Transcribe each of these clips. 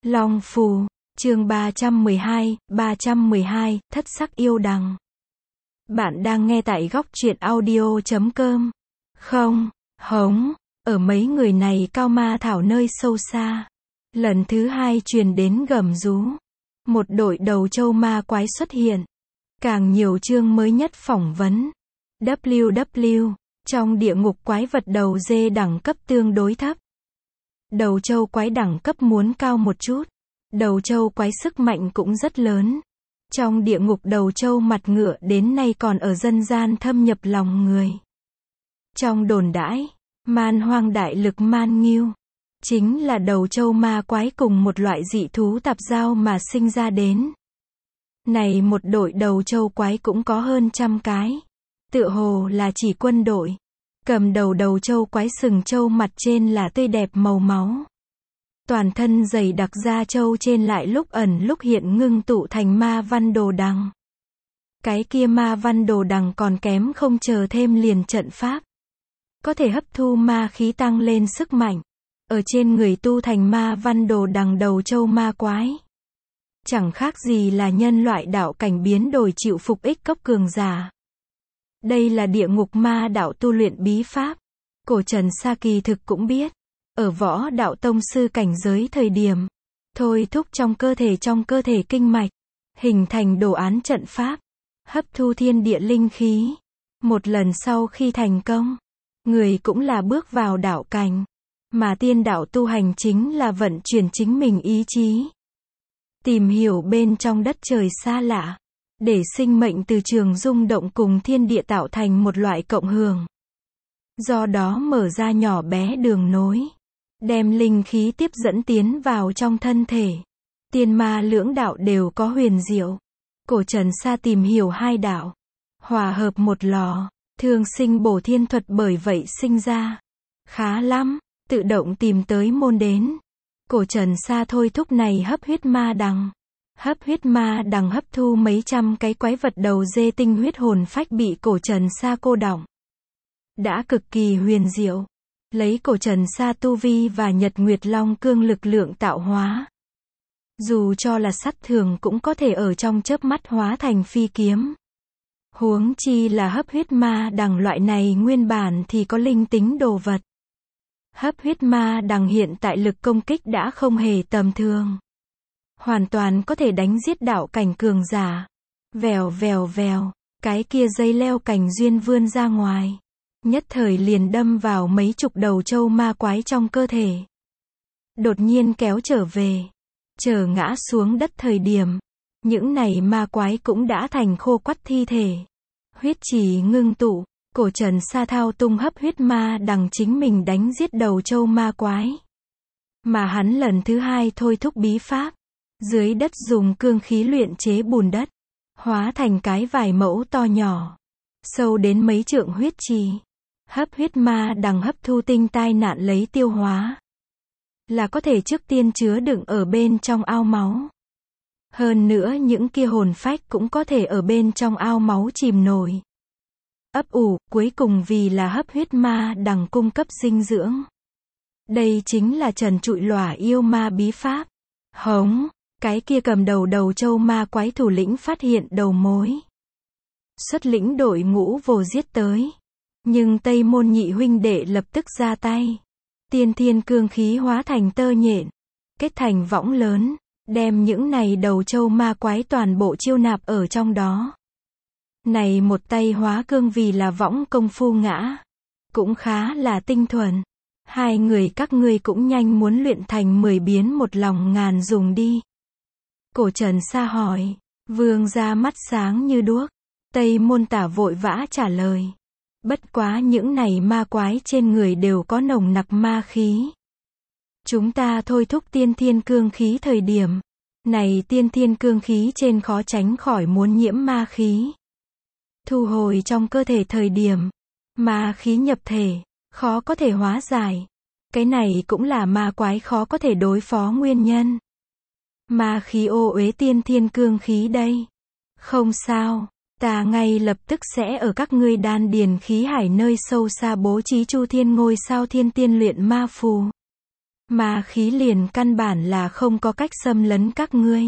Long phù, chương 312, thất sắc yêu đằng. Bạn đang nghe tại góc truyện audio.com. Không, hống, ở mấy người này cao ma thảo nơi sâu xa. Lần thứ hai truyền đến gầm rú. Một đội đầu trâu ma quái xuất hiện. Càng nhiều chương mới nhất phỏng vấn. WW, trong địa ngục quái vật đầu dê đẳng cấp tương đối thấp. Đầu trâu quái đẳng cấp muốn cao một chút. Đầu trâu quái sức mạnh cũng rất lớn. Trong địa ngục đầu trâu mặt ngựa đến nay còn ở dân gian thâm nhập lòng người. Trong đồn đãi, man hoang đại lực man nghiêu, chính là đầu trâu ma quái cùng một loại dị thú tạp giao mà sinh ra đến. Này một đội đầu trâu quái cũng có hơn 100 cái. Tựa hồ là chỉ quân đội. Cầm đầu đầu trâu quái sừng trâu mặt trên là tươi đẹp màu máu. Toàn thân dày đặc da trâu trên lại lúc ẩn lúc hiện ngưng tụ thành ma văn đồ đằng. Cái kia ma văn đồ đằng còn kém không chờ thêm liền trận pháp. Có thể hấp thu ma khí tăng lên sức mạnh. Ở trên người tu thành ma văn đồ đằng đầu trâu ma quái. Chẳng khác gì là nhân loại đạo cảnh biến đổi chịu phục ích cấp cường giả. Đây là địa ngục ma đạo tu luyện bí pháp. Cổ Trần Sa kỳ thực cũng biết. Ở võ đạo tông sư cảnh giới thời điểm. Thôi thúc trong cơ thể kinh mạch. Hình thành đồ án trận pháp. Hấp thu thiên địa linh khí. Một lần sau khi thành công. Người cũng là bước vào đạo cảnh. Mà tiên đạo tu hành chính là vận chuyển chính mình ý chí. Tìm hiểu bên trong đất trời xa lạ. Để sinh mệnh từ trường rung động cùng thiên địa tạo thành một loại cộng hưởng. Do đó mở ra nhỏ bé đường nối. Đem linh khí tiếp dẫn tiến vào trong thân thể. Tiên ma lưỡng đạo đều có huyền diệu. Cổ Trần Sa tìm hiểu hai đạo. Hòa hợp một lò. Thương sinh bổ thiên thuật bởi vậy sinh ra. Khá lắm. Tự động tìm tới môn đến. Cổ Trần Sa thôi thúc này hấp huyết ma đằng. Hấp huyết ma đằng hấp thu mấy trăm cái quái vật đầu dê tinh huyết hồn phách bị Cổ Trần Sa cô đọng. Đã cực kỳ huyền diệu. Lấy Cổ Trần Sa tu vi và Nhật Nguyệt Long cương lực lượng tạo hóa. Dù cho là sắt thường cũng có thể ở trong chớp mắt hóa thành phi kiếm. Huống chi là hấp huyết ma đằng loại này nguyên bản thì có linh tính đồ vật. Hấp huyết ma đằng hiện tại lực công kích đã không hề tầm thường. Hoàn toàn có thể đánh giết đạo cảnh cường giả. Vèo vèo vèo, cái kia dây leo cành duyên vươn ra ngoài. Nhất thời liền đâm vào mấy chục đầu trâu ma quái trong cơ thể. Đột nhiên kéo trở về. Chờ ngã xuống đất thời điểm. Những này ma quái cũng đã thành khô quắt thi thể. Huyết chỉ ngưng tụ. Cổ Trần Sa thao tung hấp huyết ma đằng chính mình đánh giết đầu trâu ma quái. Mà hắn lần thứ hai thôi thúc bí pháp. Dưới đất dùng cương khí luyện chế bùn đất. Hóa thành cái vài mẫu to nhỏ. Sâu đến mấy trượng huyết trì. Hấp huyết ma đằng hấp thu tinh tai nạn lấy tiêu hóa. Là có thể trước tiên chứa đựng ở bên trong ao máu. Hơn nữa những kia hồn phách cũng có thể ở bên trong ao máu chìm nổi. Ấp ủ, cuối cùng vì là hấp huyết ma đằng cung cấp dinh dưỡng. Đây chính là trần trụi lỏa yêu ma bí pháp. Hống, cái kia cầm đầu trâu ma quái thủ lĩnh phát hiện đầu mối. Xuất lĩnh đội ngũ vồ giết tới. Nhưng Tây Môn nhị huynh đệ lập tức ra tay. Tiên thiên cương khí hóa thành tơ nhện. Kết thành võng lớn. Đem những này đầu trâu ma quái toàn bộ chiêu nạp ở trong đó. Này một tay hóa cương vì là võng công phu ngã. Cũng khá là tinh thuần. Hai người các ngươi cũng nhanh muốn luyện thành 10 biến một lòng ngàn dùng đi. Cổ Trần Sa hỏi. Vương ra mắt sáng như đuốc. Tây Môn Tả vội vã trả lời. Bất quá những này ma quái trên người đều có nồng nặc ma khí. Chúng ta thôi thúc tiên thiên cương khí thời điểm. Này tiên thiên cương khí trên khó tránh khỏi muốn nhiễm ma khí. Thu hồi trong cơ thể thời điểm. Ma khí nhập thể. Khó có thể hóa giải. Cái này cũng là ma quái khó có thể đối phó nguyên nhân. Ma khí ô uế tiên thiên cương khí đây. Không sao. Ta ngay lập tức sẽ ở các ngươi đan điền khí hải nơi sâu xa bố trí chu thiên ngôi sao thiên tiên luyện ma phù. Ma khí liền căn bản là không có cách xâm lấn các ngươi.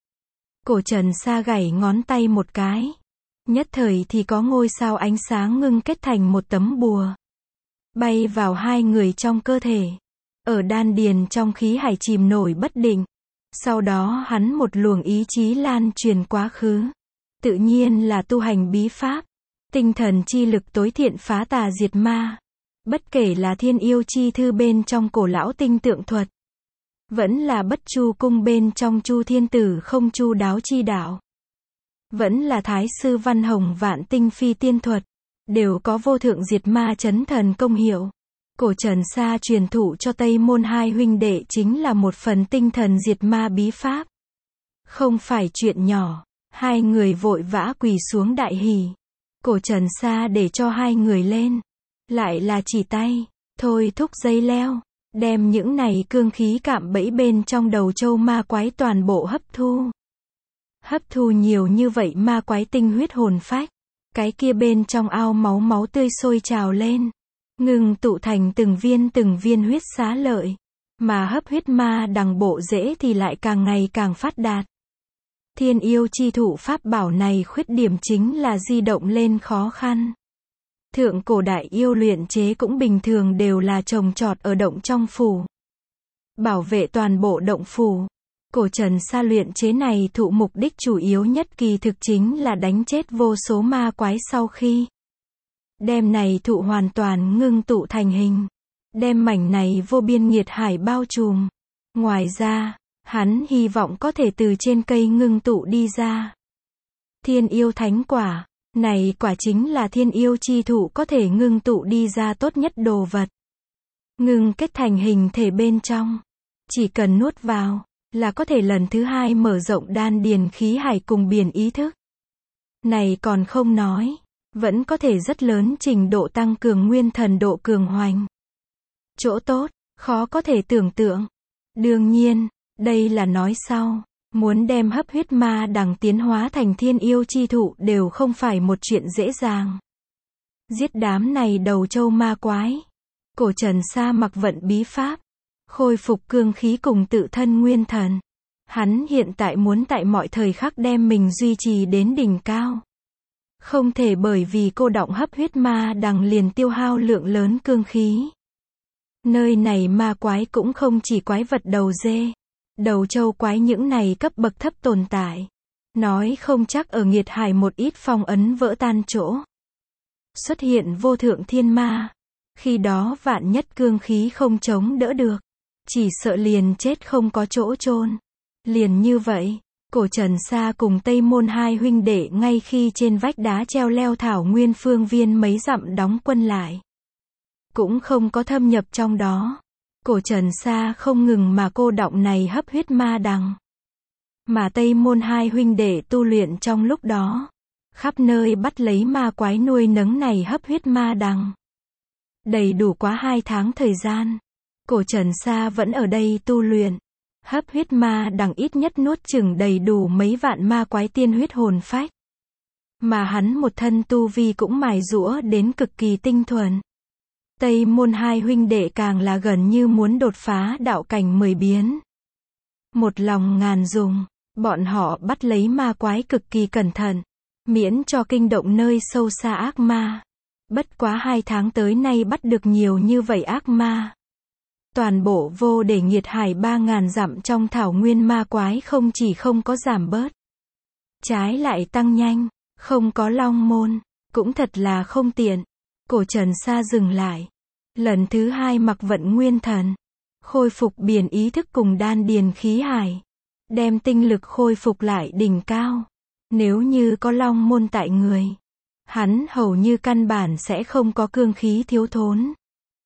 Cổ Trần Sa gảy ngón tay một cái. Nhất thời thì có ngôi sao ánh sáng ngưng kết thành một tấm bùa. Bay vào hai người trong cơ thể. Ở đan điền trong khí hải chìm nổi bất định. Sau đó hắn một luồng ý chí lan truyền quá khứ. Tự nhiên là tu hành bí pháp. Tinh thần chi lực tối thiện phá tà diệt ma. Bất kể là thiên yêu chi thư bên trong cổ lão tinh tượng thuật. Vẫn là bất chu cung bên trong chu thiên tử không chu đáo chi đạo. Vẫn là thái sư văn hồng vạn tinh phi tiên thuật. Đều có vô thượng diệt ma chấn thần công hiệu. Cổ Trần Sa truyền thụ cho Tây Môn hai huynh đệ chính là một phần tinh thần diệt ma bí pháp. Không phải chuyện nhỏ. Hai người vội vã quỳ xuống đại hỉ. Cổ Trần Sa để cho hai người lên. Lại là chỉ tay. Thôi thúc dây leo. Đem những này cương khí cạm bẫy bên trong đầu châu ma quái toàn bộ hấp thu. Hấp thu nhiều như vậy ma quái tinh huyết hồn phách. Cái kia bên trong ao máu tươi sôi trào lên. Ngừng tụ thành từng viên huyết xá lợi. Mà hấp huyết ma đằng bộ rễ thì lại càng ngày càng phát đạt. Thiên yêu chi thụ pháp bảo này khuyết điểm chính là di động lên khó khăn. Thượng cổ đại yêu luyện chế cũng bình thường đều là trồng trọt ở động trong phủ. Bảo vệ toàn bộ động phủ. Cổ Trần Sa luyện chế này thụ mục đích chủ yếu nhất kỳ thực chính là đánh chết vô số ma quái sau khi. Đem này thụ hoàn toàn ngưng tụ thành hình. Đem mảnh này vô biên nghiệt hải bao trùm. Ngoài ra, hắn hy vọng có thể từ trên cây ngưng tụ đi ra. Thiên yêu thánh quả. Này quả chính là thiên yêu chi thụ có thể ngưng tụ đi ra tốt nhất đồ vật. Ngưng kết thành hình thể bên trong. Chỉ cần nuốt vào, là có thể lần thứ hai mở rộng đan điền khí hải cùng biển ý thức. Này còn không nói, vẫn có thể rất lớn trình độ tăng cường nguyên thần độ cường hoành. Chỗ tốt, khó có thể tưởng tượng. Đương nhiên, đây là nói sau. Muốn đem hấp huyết ma đằng tiến hóa thành thiên yêu chi thụ đều không phải một chuyện dễ dàng. Giết đám này đầu châu ma quái. Cổ Trần Sa mặc vận bí pháp. Khôi phục cương khí cùng tự thân nguyên thần. Hắn hiện tại muốn tại mọi thời khắc đem mình duy trì đến đỉnh cao. Không thể bởi vì cô đọng hấp huyết ma đằng liền tiêu hao lượng lớn cương khí. Nơi này ma quái cũng không chỉ quái vật đầu dê. Đầu châu quái những này cấp bậc thấp tồn tại. Nói không chắc ở nghiệt hải một ít phong ấn vỡ tan chỗ. Xuất hiện vô thượng thiên ma. Khi đó vạn nhất cương khí không chống đỡ được. Chỉ sợ liền chết không có chỗ chôn. Liền như vậy, Cổ Trần Sa cùng Tây Môn hai huynh đệ ngay khi trên vách đá treo leo thảo nguyên phương viên mấy dặm đóng quân lại. Cũng không có thâm nhập trong đó. Cổ Trần Sa không ngừng mà cô đọng này hấp huyết ma đằng. Mà Tây Môn hai huynh đệ tu luyện trong lúc đó. Khắp nơi bắt lấy ma quái nuôi nấng này hấp huyết ma đằng. Đầy đủ quá 2 tháng thời gian. Cổ Trần Sa vẫn ở đây tu luyện. Hấp huyết ma đằng ít nhất nuốt chửng đầy đủ mấy vạn ma quái tiên huyết hồn phách. Mà hắn một thân tu vi cũng mài giũa đến cực kỳ tinh thuần. Tây Môn hai huynh đệ càng là gần như muốn đột phá đạo cảnh 10 biến. Một lòng ngàn dùng, bọn họ bắt lấy ma quái cực kỳ cẩn thận, miễn cho kinh động nơi sâu xa ác ma. Bất quá 2 tháng tới nay bắt được nhiều như vậy ác ma. Toàn bộ vô để nghiệt hải 3.000 dặm trong thảo nguyên ma quái không chỉ không có giảm bớt. Trái lại tăng nhanh, không có long môn, cũng thật là không tiện. Cổ Trần Sa dừng lại. Lần thứ 2 mặc vận nguyên thần. Khôi phục biển ý thức cùng đan điền khí hải. Đem tinh lực khôi phục lại đỉnh cao. Nếu như có long môn tại người. Hắn hầu như căn bản sẽ không có cương khí thiếu thốn.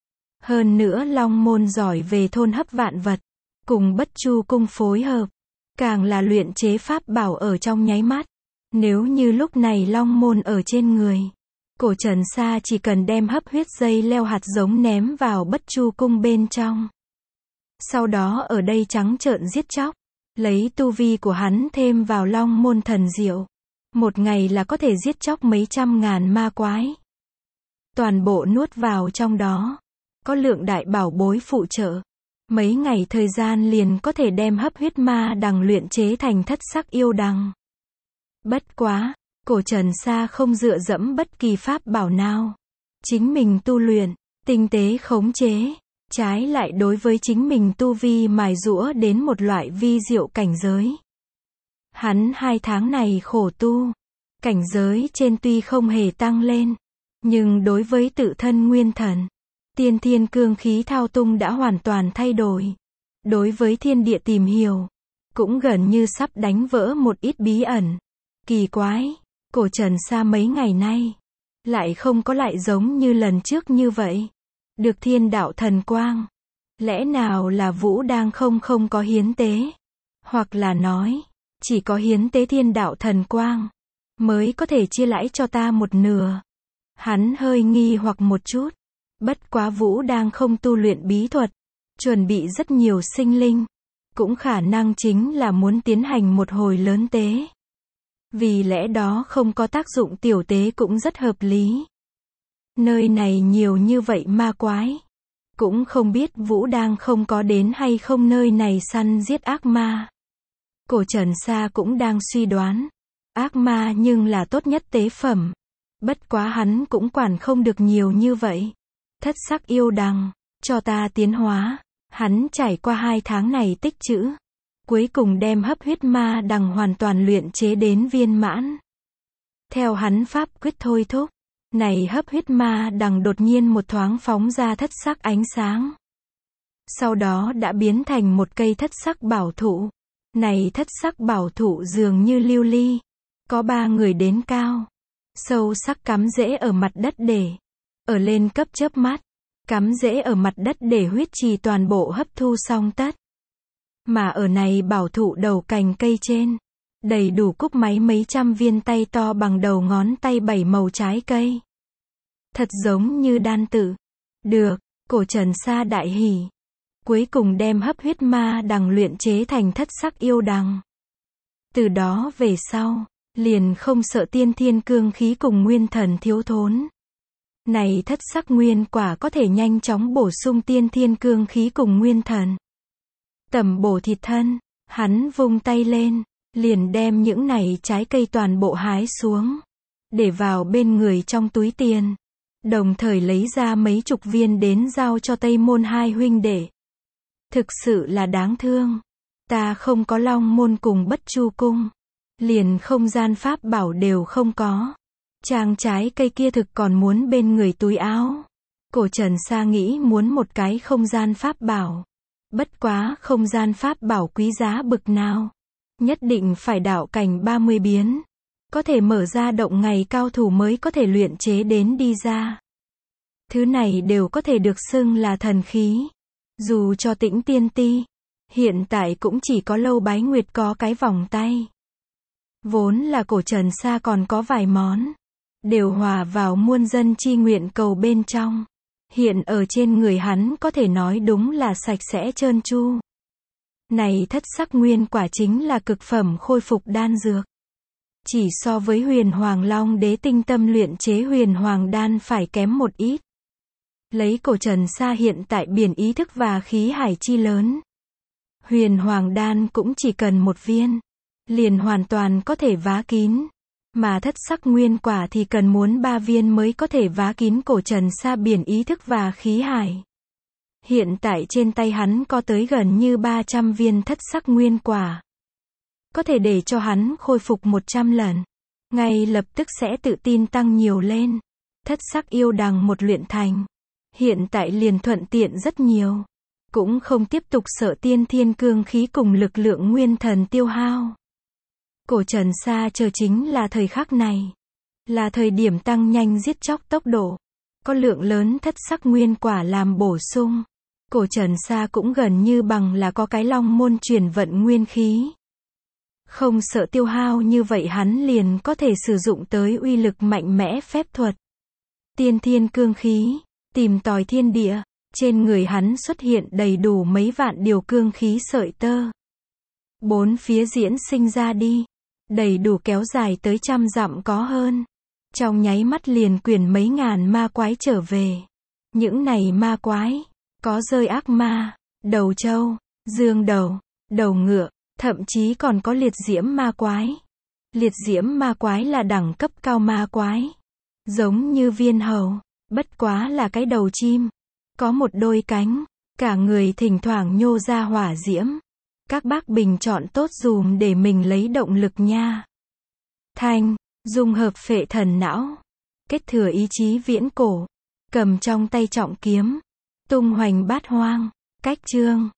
Hơn nữa long môn giỏi về thôn hấp vạn vật. Cùng bất chu cung phối hợp. Càng là luyện chế pháp bảo ở trong nháy mắt. Nếu như lúc này long môn ở trên người. Cổ Trần Sa chỉ cần đem hấp huyết dây leo hạt giống ném vào bất chu cung bên trong. Sau đó ở đây trắng trợn giết chóc. Lấy tu vi của hắn thêm vào long môn thần diệu. Một ngày là có thể giết chóc mấy trăm ngàn ma quái. Toàn bộ nuốt vào trong đó. Có lượng đại bảo bối phụ trợ. Mấy ngày thời gian liền có thể đem hấp huyết ma đằng luyện chế thành thất sắc yêu đằng. Bất quá, cổ Trần Sa không dựa dẫm bất kỳ pháp bảo nào. Chính mình tu luyện, tinh tế khống chế, trái lại đối với chính mình tu vi mài giũa đến một loại vi diệu cảnh giới. Hắn 2 tháng này khổ tu, cảnh giới trên tuy không hề tăng lên, nhưng đối với tự thân nguyên thần, tiên thiên cương khí thao tung đã hoàn toàn thay đổi. Đối với thiên địa tìm hiểu, cũng gần như sắp đánh vỡ một ít bí ẩn. Kỳ quái, cổ Trần Sa mấy ngày nay, lại không có lại giống như lần trước như vậy. Được thiên đạo thần quang. Lẽ nào là Vũ đang không có hiến tế? Hoặc là nói, chỉ có hiến tế thiên đạo thần quang, mới có thể chia lãi cho ta một nửa. Hắn hơi nghi hoặc một chút. Bất quá Vũ đang không tu luyện bí thuật, chuẩn bị rất nhiều sinh linh. Cũng khả năng chính là muốn tiến hành một hồi lớn tế. Vì lẽ đó không có tác dụng tiểu tế cũng rất hợp lý. Nơi này nhiều như vậy ma quái. Cũng không biết Vũ đang không có đến hay không nơi này săn giết ác ma. Cổ Trần Sa cũng đang suy đoán. Ác ma nhưng là tốt nhất tế phẩm. Bất quá hắn cũng quản không được nhiều như vậy. Thất sắc yêu đằng, cho ta tiến hóa. Hắn trải qua 2 tháng này tích trữ. Cuối cùng đem hấp huyết ma đằng hoàn toàn luyện chế đến viên mãn. Theo hắn pháp quyết thôi thúc, này hấp huyết ma đằng đột nhiên một thoáng phóng ra thất sắc ánh sáng. Sau đó đã biến thành một cây thất sắc bảo thụ. Này thất sắc bảo thụ dường như lưu ly, có 3 người đến cao, sâu sắc cắm rễ ở mặt đất để ở lên cấp chớp mắt, cắm rễ ở mặt đất để huyết trì toàn bộ hấp thu xong tất. Mà ở này bảo thụ đầu cành cây trên, đầy đủ cúc máy mấy trăm viên tay to bằng đầu ngón tay 7 màu trái cây. Thật giống như đan tự. Được, cổ Trần Sa đại hỉ. Cuối cùng đem hấp huyết ma đằng luyện chế thành thất sắc yêu đằng. Từ đó về sau, liền không sợ tiên thiên cương khí cùng nguyên thần thiếu thốn. Này thất sắc nguyên quả có thể nhanh chóng bổ sung tiên thiên cương khí cùng nguyên thần. Tẩm bổ thịt thân, hắn vung tay lên, liền đem những này trái cây toàn bộ hái xuống, để vào bên người trong túi tiền. Đồng thời lấy ra mấy chục viên đến giao cho Tây Môn 2 huynh đệ. Thực sự là đáng thương. Ta không có Long Môn cùng Bất Chu Cung. Liền không gian pháp bảo đều không có. Trang trái cây kia thực còn muốn bên người túi áo. Cổ Trần Sa nghĩ muốn một cái không gian pháp bảo. Bất quá không gian pháp bảo quý giá bực nào. Nhất định phải đạo cảnh 30 biến. Có thể mở ra động ngày cao thủ mới có thể luyện chế đến đi ra. Thứ này đều có thể được xưng là thần khí. Dù cho Tĩnh Tiên Ti, hiện tại cũng chỉ có Lâu Bái Nguyệt có cái vòng tay. Vốn là cổ Trần Sa còn có vài món, đều hòa vào muôn dân chi nguyện cầu bên trong. Hiện ở trên người hắn có thể nói đúng là sạch sẽ trơn tru. Này thất sắc nguyên quả chính là cực phẩm khôi phục đan dược. Chỉ so với Huyền Hoàng Long Đế tinh tâm luyện chế Huyền Hoàng đan phải kém một ít. Lấy cổ Trần Sa hiện tại biển ý thức và khí hải chi lớn. Huyền Hoàng đan cũng chỉ cần 1 viên, liền hoàn toàn có thể vá kín. Mà thất sắc nguyên quả thì cần muốn 3 viên mới có thể vá kín cổ Trần Sa biển ý thức và khí hải. Hiện tại trên tay hắn có tới gần như 300 viên thất sắc nguyên quả. Có thể để cho hắn khôi phục 100 lần. Ngay lập tức sẽ tự tin tăng nhiều lên. Thất sắc yêu đằng một luyện thành. Hiện tại liền thuận tiện rất nhiều. Cũng không tiếp tục sợ tiên thiên cương khí cùng lực lượng nguyên thần tiêu hao. Cổ Trần Sa chờ chính là thời khắc này. Là thời điểm tăng nhanh giết chóc tốc độ. Có lượng lớn thất sắc nguyên quả làm bổ sung. Cổ Trần Sa cũng gần như bằng là có cái Long Môn chuyển vận nguyên khí. Không sợ tiêu hao như vậy hắn liền có thể sử dụng tới uy lực mạnh mẽ phép thuật. Tiên thiên cương khí, tìm tòi thiên địa, trên người hắn xuất hiện đầy đủ mấy vạn điều cương khí sợi tơ. 4 phía diễn sinh ra đi, đầy đủ kéo dài tới 100 dặm có hơn. Trong nháy mắt liền quyển mấy ngàn ma quái trở về. Những này ma quái, có rơi ác ma, đầu trâu, dương đầu, đầu ngựa, thậm chí còn có liệt diễm ma quái. Liệt diễm ma quái là đẳng cấp cao ma quái. Giống như viên hầu, bất quá là cái đầu chim. Có một đôi cánh, cả người thỉnh thoảng nhô ra hỏa diễm. Các bác bình chọn tốt dùm để mình lấy động lực nha. Thanh, dung hợp phệ thần não. Kết thừa ý chí viễn cổ. Cầm trong tay trọng kiếm. Tung hoành bát hoang. Cách chương.